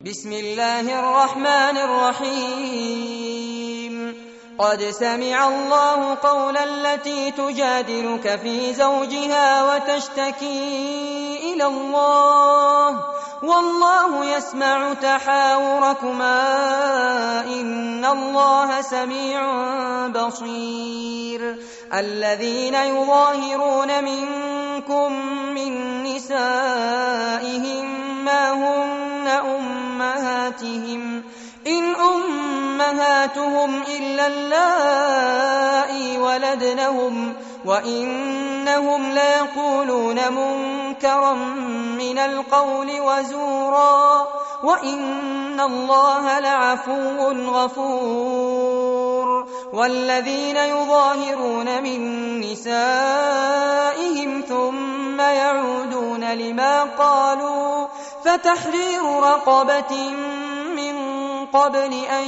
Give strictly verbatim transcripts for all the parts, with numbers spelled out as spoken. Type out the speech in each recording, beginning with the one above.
بسم الله الرحمن الرحيم قد سمع الله قول التي تجادلك في زوجها وتشتكي إلى الله والله يسمع تحاوركما إن الله سميع بصير الذين يظاهرون منكم من نسائهم ما هن أمهاتهم إن أمهاتهم إلا اللائي ولدنهم وإنهم ليقولون منكرا من القول وزورا وإن الله لعفو غفور والذين يظاهرون من نسائهم ثم يعودون لما قالوا فتحرير رقبة من قبل أن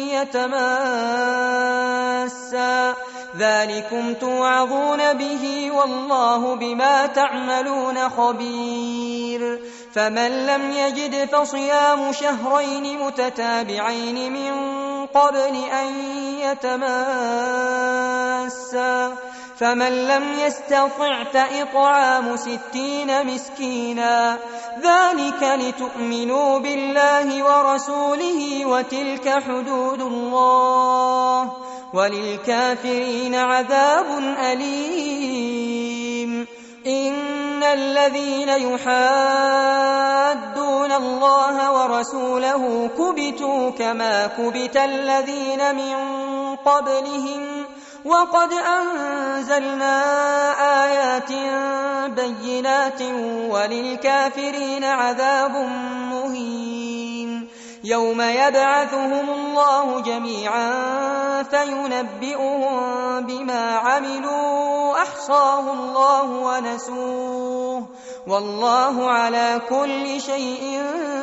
يتماسا ذلكم توعظون به والله بما تعملون خبير فمن لم يجد فصيام شهرين متتابعين من قبل أن يتماسا فمن لم يستطع فإطعام ستين مسكينا ذلك لتؤمنوا بالله ورسوله وتلك حدود الله وللكافرين عذاب أليم إن الذين يحادون الله ورسوله كبتوا كما كبت الذين من قبلهم وقد أنزلنا آيات بينات وللكافرين عذاب مهين يوم يبعثهم الله جميعا فينبئهم بما عملوا أحصاه الله ونسوه والله على كل شيء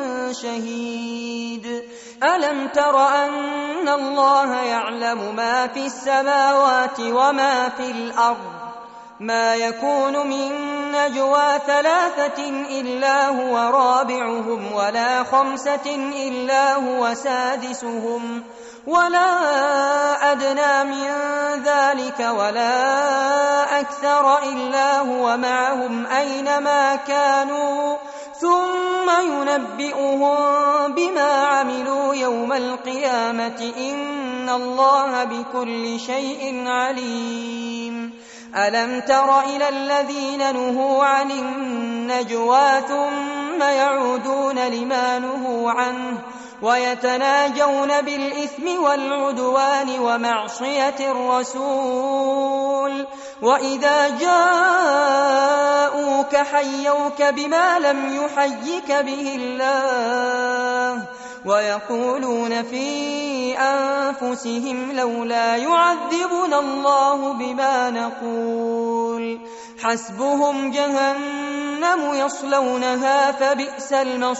شهيد ألم تر أن الله يعلم ما في السماوات وما في الأرض ما يكون من نجوى ثلاثة إلا هو رابعهم ولا خمسة إلا هو سادسهم ولا أدنى من ذلك ولا أكثر إلا هو معهم أينما كانوا ثم ينبئهم بما عملوا يوم القيامة إن الله بكل شيء عليم ألم تر إلى الذين نهوا عن النجوى ثم يعودون لما نهوا عنه ويتناجون بالإثم والعدوان ومعصية الرسول وإذا جاءوك حيوك بما لم يحيك به الله ويقولون في أنفسهم لولا يعذبنا الله بما نقول حسبهم جهنم يصلونها فبئس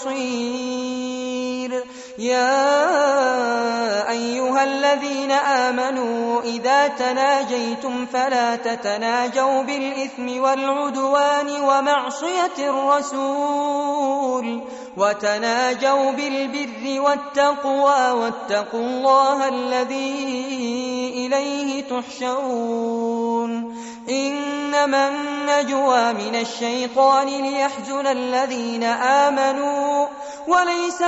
المصير يا أيها الذين آمنوا إذا تناجيتم فلا تتناجوا بالإثم والعدوان ومعصية الرسول وتناجوا بالبر والتقوى واتقوا الله الذي إليه تحشرون إنما النجوى من الشيطان ليحزن الذين آمنوا وليس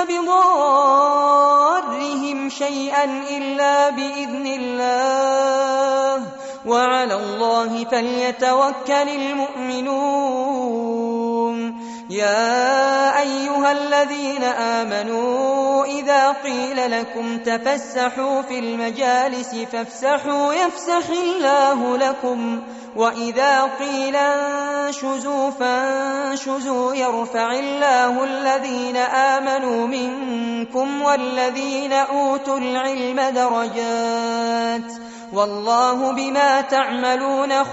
بضارهم شيئا إلا بإذن الله وعلى الله فليتوكل المؤمنون يا أيها الذين آمنوا إذا قيل لكم تفسحوا في المجالس فافسحوا يفسح الله لكم وإذا قيل انشزوا فانشزوا يرفع الله الذين آمنوا منكم والذين أوتوا العلم درجات والله بما تعملون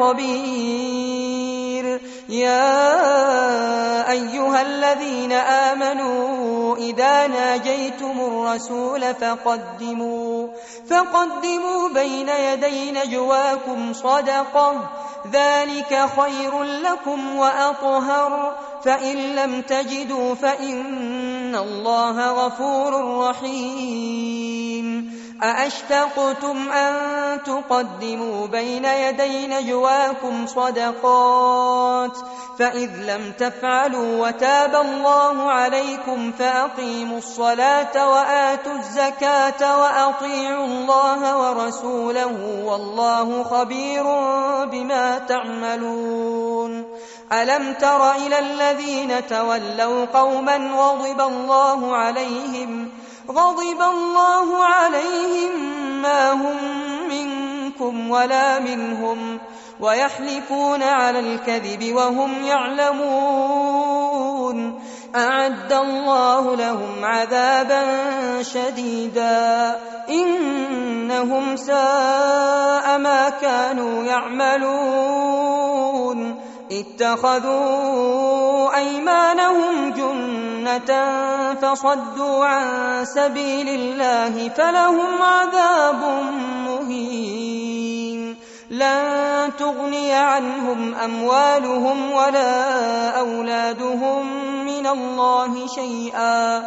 خبير يا أيها الذين آمنوا إذا ناجيتم الرسول فقدموا فقدموا بين يدي نجواكم صدقة ذلك خير لكم وأطهر فإن لم تجدوا فإن إن الله غفور رحيم أأشفقتم أن تقدموا بين يدي نجواكم صدقات فإذ لم تفعلوا وتاب الله عليكم فأقيموا الصلاة وآتوا الزكاة وأطيعوا الله ورسوله والله خبير بما تعملون ألم تر إلى الذين تولوا قوما غضب الله عليهم غضب الله عليهم ما هم منكم ولا منهم ويحلفون على الكذب وهم يعلمون أعد الله لهم عذابا شديدا إنهم ساء ما كانوا يعملون اتخذوا أيمانهم جنة فصدوا عن سبيل الله فلهم عذاب مهين لن تغني عنهم أموالهم ولا أولادهم من الله شيئا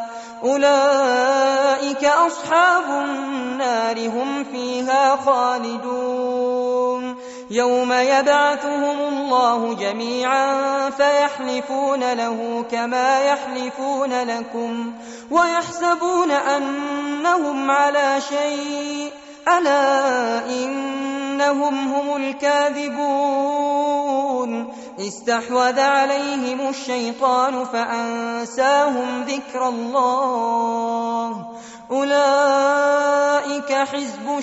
أولئك أصحاب النار هم فيها خالدون يوم يبعثهم الله جميعا فيحلفون له كما يحلفون لكم ويحسبون أنهم على شيء ألا إنهم هم الكاذبون استحوذ عليهم الشيطان فأنساهم ذكر الله أولئك حزب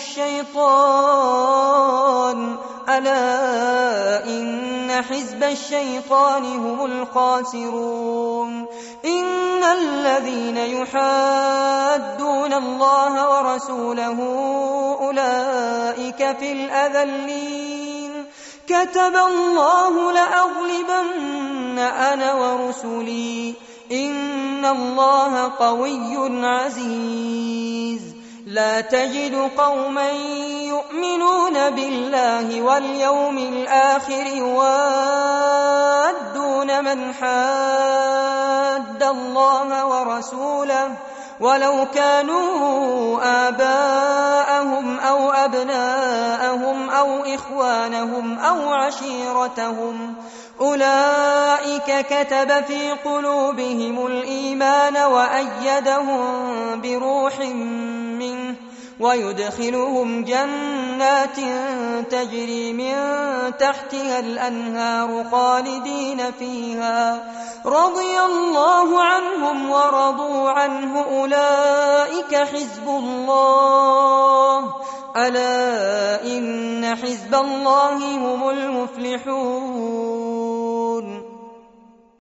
الشيطان ألا إن حزب الشيطان هم الخاسرون إن الذين يحادون الله ورسوله أولئك في الأذلين كتب الله لأغلبن أنا ورسلي إن الله قوي عزيز لا تجد قوما يؤمنون بالله واليوم الآخر يوادون من حاد الله ورسوله ولو كانوا آباءهم أو أبناءهم أو إخوانهم أو عشيرتهم أولئك كتب في قلوبهم الإيمان وأيدهم بروح منه ويدخلهم جنات تجري من تحتها الأنهار خالدين فيها رضي الله عنهم ورضوا عنه أولئك حزب الله ألا إن حزب الله هم المفلحون